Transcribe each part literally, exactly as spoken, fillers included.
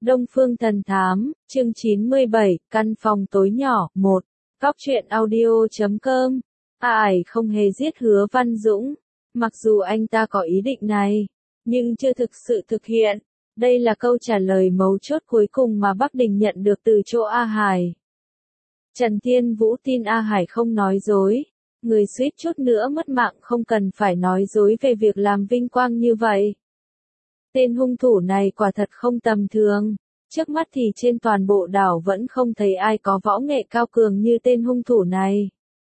Đông Phương Thần Thám, chương chín mươi bảy, căn phòng tối nhỏ, một. Góc truyện audio chấm com. A Ải không hề giết Hứa Văn Dũng. Mặc dù anh ta có ý định này, nhưng chưa thực sự thực hiện. Đây là câu trả lời mấu chốt cuối cùng mà Bắc Đình nhận được từ chỗ A Hải. Trần Thiên Vũ tin A Hải không nói dối. Người suýt chút nữa mất mạng không cần phải nói dối về việc làm vinh quang như vậy. Tên hung thủ này quả thật không tầm thường. Trước mắt thì trên toàn bộ đảo vẫn không thấy ai có võ nghệ cao cường như tên hung thủ này.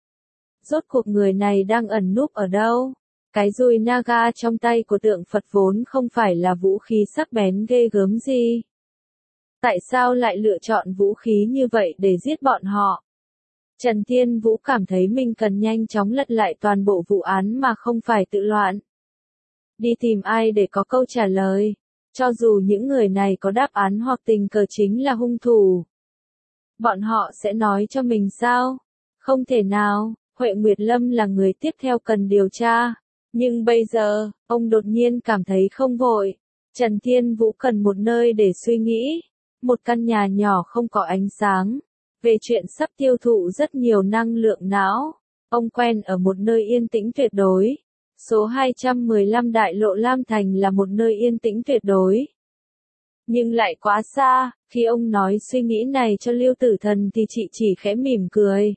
Rốt cuộc người này đang ẩn núp ở đâu? Cái dùi naga trong tay của tượng Phật vốn không phải là vũ khí sắc bén ghê gớm gì. Tại sao lại lựa chọn vũ khí như vậy để giết bọn họ? Trần Thiên Vũ cảm thấy mình cần nhanh chóng lật lại toàn bộ vụ án mà không phải tự loạn. Đi tìm ai để có câu trả lời, cho dù những người này có đáp án hoặc tình cờ chính là hung thủ. Bọn họ sẽ nói cho mình sao? Không thể nào, Huệ Nguyệt Lâm là người tiếp theo cần điều tra. Nhưng bây giờ, ông đột nhiên cảm thấy không vội. Trần Thiên Vũ cần một nơi để suy nghĩ. Một căn nhà nhỏ không có ánh sáng. Về chuyện sắp tiêu thụ rất nhiều năng lượng não. Ông quen ở một nơi yên tĩnh tuyệt đối. Số hai trăm mười lăm Đại lộ Lam Thành là một nơi yên tĩnh tuyệt đối. Nhưng lại quá xa, khi ông nói suy nghĩ này cho Lưu Tử Thần thì chị chỉ khẽ mỉm cười.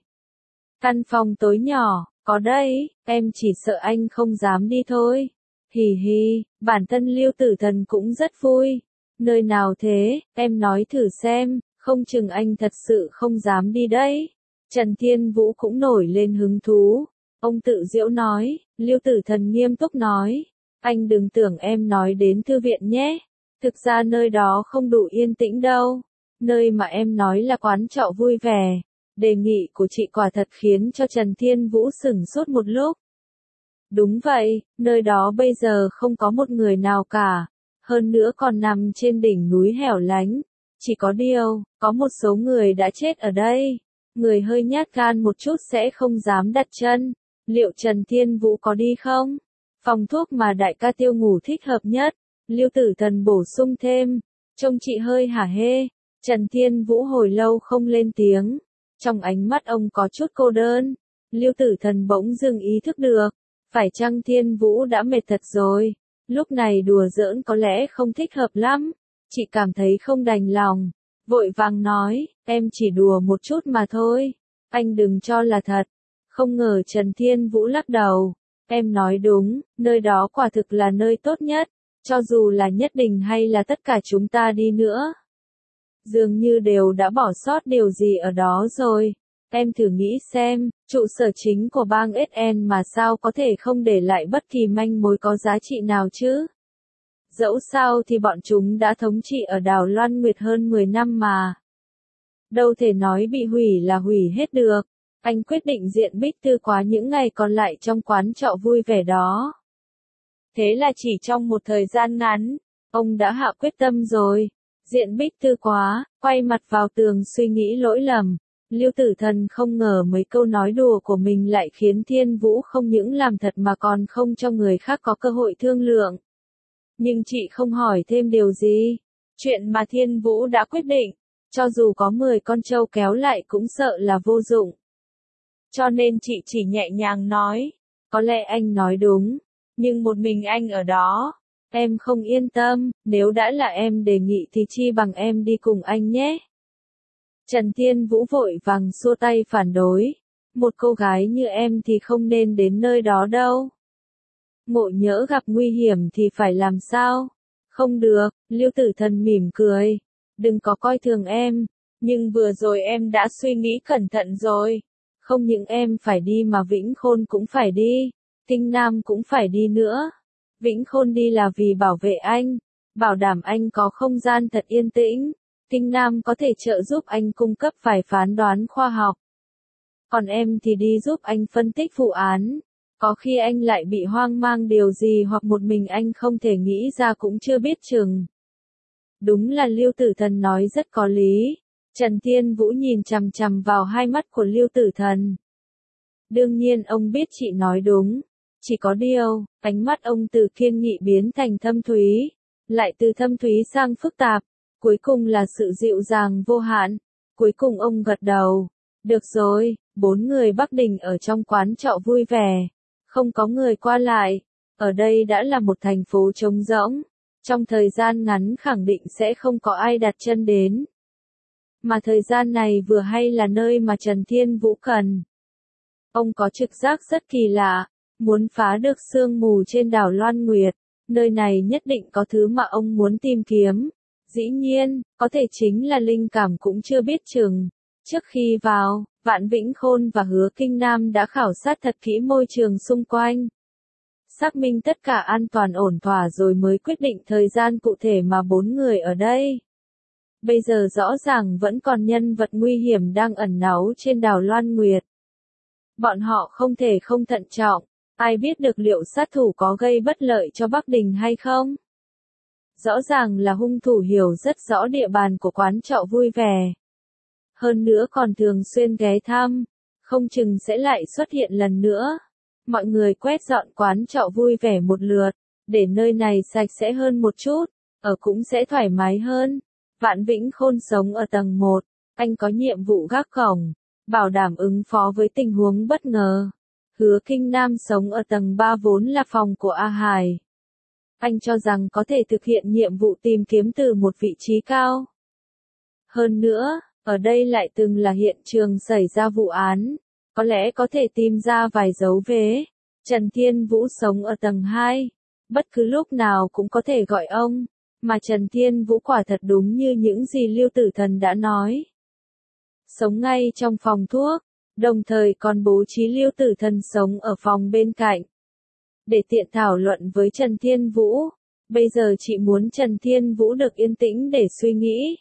Căn phòng tối nhỏ, có đây, em chỉ sợ anh không dám đi thôi. Hì hì, bản thân Lưu Tử Thần cũng rất vui. Nơi nào thế, em nói thử xem, không chừng anh thật sự không dám đi đấy. Trần Thiên Vũ cũng nổi lên hứng thú. Ông tự giễu nói, Lưu Tử Thần nghiêm túc nói, anh đừng tưởng em nói đến thư viện nhé. Thực ra nơi đó không đủ yên tĩnh đâu. Nơi mà em nói là quán trọ vui vẻ. Đề nghị của chị quả thật khiến cho Trần Thiên Vũ sửng sốt một lúc. Đúng vậy, nơi đó bây giờ không có một người nào cả. Hơn nữa còn nằm trên đỉnh núi hẻo lánh. Chỉ có điều, có một số người đã chết ở đây. Người hơi nhát gan một chút sẽ không dám đặt chân. Liệu Trần Thiên Vũ có đi không? Phòng thuốc mà đại ca Tiêu ngủ thích hợp nhất. Lưu Tử Thần bổ sung thêm. Trông chị hơi hả hê. Trần Thiên Vũ hồi lâu không lên tiếng. Trong ánh mắt ông có chút cô đơn. Lưu Tử Thần bỗng dưng ý thức được. Phải chăng Thiên Vũ đã mệt thật rồi? Lúc này đùa giỡn có lẽ không thích hợp lắm. Chị cảm thấy không đành lòng. Vội vàng nói, em chỉ đùa một chút mà thôi. Anh đừng cho là thật. Không ngờ Trần Thiên Vũ lắc đầu. Em nói đúng, nơi đó quả thực là nơi tốt nhất. Cho dù là Nhất Định hay là tất cả chúng ta đi nữa. Dường như đều đã bỏ sót điều gì ở đó rồi. Em thử nghĩ xem, trụ sở chính của bang ét en mà sao có thể không để lại bất kỳ manh mối có giá trị nào chứ? Dẫu sao thì bọn chúng đã thống trị ở đảo Loan Nguyệt hơn mười năm mà. Đâu thể nói bị hủy là hủy hết được. Anh quyết định diện Bích Tư Quá những ngày còn lại trong quán trọ vui vẻ đó. Thế là chỉ trong một thời gian ngắn, ông đã hạ quyết tâm rồi. Diện Bích Tư Quá, quay mặt vào tường suy nghĩ lỗi lầm. Lưu Tử Thần không ngờ mấy câu nói đùa của mình lại khiến Thiên Vũ không những làm thật mà còn không cho người khác có cơ hội thương lượng. Nhưng chị không hỏi thêm điều gì. Chuyện mà Thiên Vũ đã quyết định, cho dù có mười con trâu kéo lại cũng sợ là vô dụng. Cho nên chị chỉ nhẹ nhàng nói, có lẽ anh nói đúng, nhưng một mình anh ở đó, em không yên tâm, nếu đã là em đề nghị thì chi bằng em đi cùng anh nhé. Trần Thiên Vũ vội vàng xua tay phản đối, một cô gái như em thì không nên đến nơi đó đâu. Ngộ nhỡ gặp nguy hiểm thì phải làm sao? Không được, Lưu Tử Thần mỉm cười, đừng có coi thường em, nhưng vừa rồi em đã suy nghĩ cẩn thận rồi. Không những em phải đi mà Vĩnh Khôn cũng phải đi, Kinh Nam cũng phải đi nữa. Vĩnh Khôn đi là vì bảo vệ anh, bảo đảm anh có không gian thật yên tĩnh. Kinh Nam có thể trợ giúp anh cung cấp vài phán đoán khoa học. Còn em thì đi giúp anh phân tích vụ án. Có khi anh lại bị hoang mang điều gì hoặc một mình anh không thể nghĩ ra cũng chưa biết chừng. Đúng là Lưu Tử Thần nói rất có lý. Trần Thiên Vũ nhìn chằm chằm vào hai mắt của Lưu Tử Thần. Đương nhiên ông biết chị nói đúng. Chỉ có điều, ánh mắt ông từ kiên nghị biến thành thâm thúy. Lại từ thâm thúy sang phức tạp. cuối cùng là sự dịu dàng vô hạn. Cuối cùng ông gật đầu. Được rồi, bốn người Bắc Đình ở trong quán trọ vui vẻ. Không có người qua lại. Ở đây đã là một thành phố trống rỗng. Trong thời gian ngắn khẳng định sẽ không có ai đặt chân đến. Mà thời gian này vừa hay là nơi mà Trần Thiên Vũ cần. Ông có trực giác rất kỳ lạ. Muốn phá được sương mù trên đảo Loan Nguyệt. Nơi này nhất định có thứ mà ông muốn tìm kiếm. Dĩ nhiên, có thể chính là linh cảm cũng chưa biết chừng. Trước khi vào, Vạn Vĩnh Khôn và Hứa Kinh Nam đã khảo sát thật kỹ môi trường xung quanh. Xác minh tất cả an toàn ổn thỏa rồi mới quyết định thời gian cụ thể mà bốn người ở đây. Bây giờ rõ ràng vẫn còn nhân vật nguy hiểm đang ẩn náu trên đảo Loan Nguyệt. Bọn họ không thể không thận trọng, ai biết được liệu sát thủ có gây bất lợi cho Bắc Đình hay không? Rõ ràng là hung thủ hiểu rất rõ địa bàn của quán trọ vui vẻ. Hơn nữa còn thường xuyên ghé thăm, không chừng sẽ lại xuất hiện lần nữa. Mọi người quét dọn quán trọ vui vẻ một lượt, để nơi này sạch sẽ hơn một chút, ở cũng sẽ thoải mái hơn. Vạn Vĩnh Khôn sống ở tầng một, anh có nhiệm vụ gác cổng, bảo đảm ứng phó với tình huống bất ngờ. Hứa Kinh Nam sống ở tầng ba vốn là phòng của A Hải. Anh cho rằng có thể thực hiện nhiệm vụ tìm kiếm từ một vị trí cao. Hơn nữa, ở đây lại từng là hiện trường xảy ra vụ án, có lẽ có thể tìm ra vài dấu vết. Trần Thiên Vũ sống ở tầng hai, bất cứ lúc nào cũng có thể gọi ông, mà Trần Thiên Vũ quả thật đúng như những gì Lưu Tử Thần đã nói. Sống ngay trong phòng thuốc, đồng thời còn bố trí Lưu Tử Thần sống ở phòng bên cạnh. Để tiện thảo luận với Trần Thiên Vũ, bây giờ chị muốn Trần Thiên Vũ được yên tĩnh để suy nghĩ.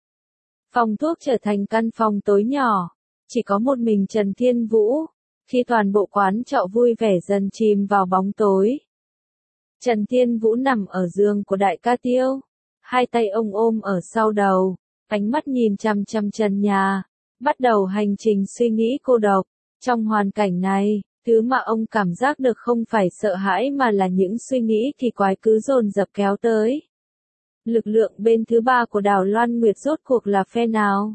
Phòng thuốc trở thành căn phòng tối nhỏ, chỉ có một mình Trần Thiên Vũ, khi toàn bộ quán trọ vui vẻ dần chìm vào bóng tối. Trần Thiên Vũ nằm ở giường của đại ca Tiêu, hai tay ông ôm ở sau đầu, ánh mắt nhìn chằm chằm trần nhà, bắt đầu hành trình suy nghĩ cô độc. Trong hoàn cảnh này, thứ mà ông cảm giác được không phải sợ hãi mà là những suy nghĩ kỳ quái cứ dồn dập kéo tới. Lực lượng bên thứ ba của đảo Loan Nguyệt rốt cuộc là phe nào?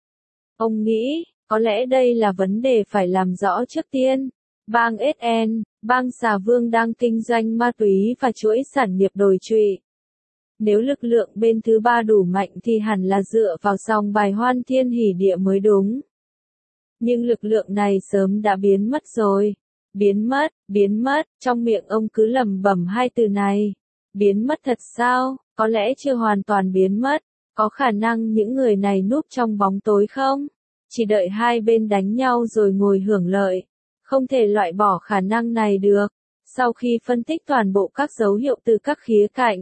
Ông nghĩ, có lẽ đây là vấn đề phải làm rõ trước tiên. Bang ét en, bang Xà Vương đang kinh doanh ma túy và chuỗi sản nghiệp đồi trụy. Nếu lực lượng bên thứ ba đủ mạnh thì hẳn là dựa vào song bài Hoan Thiên Hỷ Địa mới đúng. Nhưng lực lượng này sớm đã biến mất rồi. Biến mất, biến mất, trong miệng ông cứ lẩm bẩm hai từ này. Biến mất thật sao? Có lẽ chưa hoàn toàn biến mất. Có khả năng những người này núp trong bóng tối không? Chỉ đợi hai bên đánh nhau rồi ngồi hưởng lợi. Không thể loại bỏ khả năng này được. Sau khi phân tích toàn bộ các dấu hiệu từ các khía cạnh,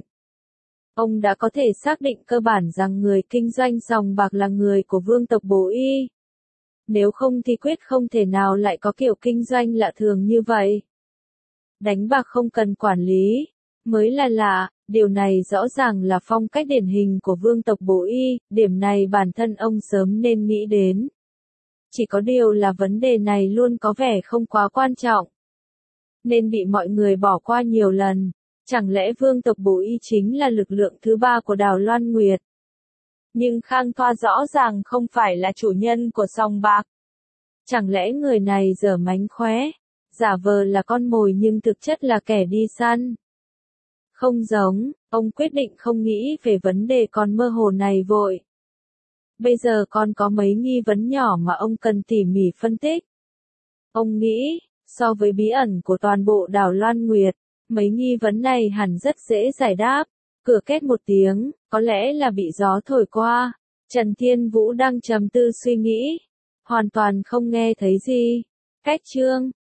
ông đã có thể xác định cơ bản rằng người kinh doanh sòng bạc là người của vương tộc Bố Y. Nếu không thì quyết không thể nào lại có kiểu kinh doanh lạ thường như vậy. Đánh bạc không cần quản lý, mới là lạ, điều này rõ ràng là phong cách điển hình của vương tộc Bố Y, điểm này bản thân ông sớm nên nghĩ đến. Chỉ có điều là vấn đề này luôn có vẻ không quá quan trọng, nên bị mọi người bỏ qua nhiều lần. Chẳng lẽ vương tộc Bố Y chính là lực lượng thứ ba của đảo Loan Nguyệt? Nhưng Khang Thoa rõ ràng không phải là chủ nhân của sòng bạc. Chẳng lẽ người này giở mánh khóe, giả vờ là con mồi nhưng thực chất là kẻ đi săn? Không giống, ông quyết định không nghĩ về vấn đề còn mơ hồ này vội. Bây giờ còn có mấy nghi vấn nhỏ mà ông cần tỉ mỉ phân tích. Ông nghĩ, so với bí ẩn của toàn bộ đảo Loan Nguyệt, mấy nghi vấn này hẳn rất dễ giải đáp. Cửa két một tiếng, có lẽ là bị gió thổi qua. Trần Thiên Vũ đang trầm tư suy nghĩ, hoàn toàn không nghe thấy gì. Cách chương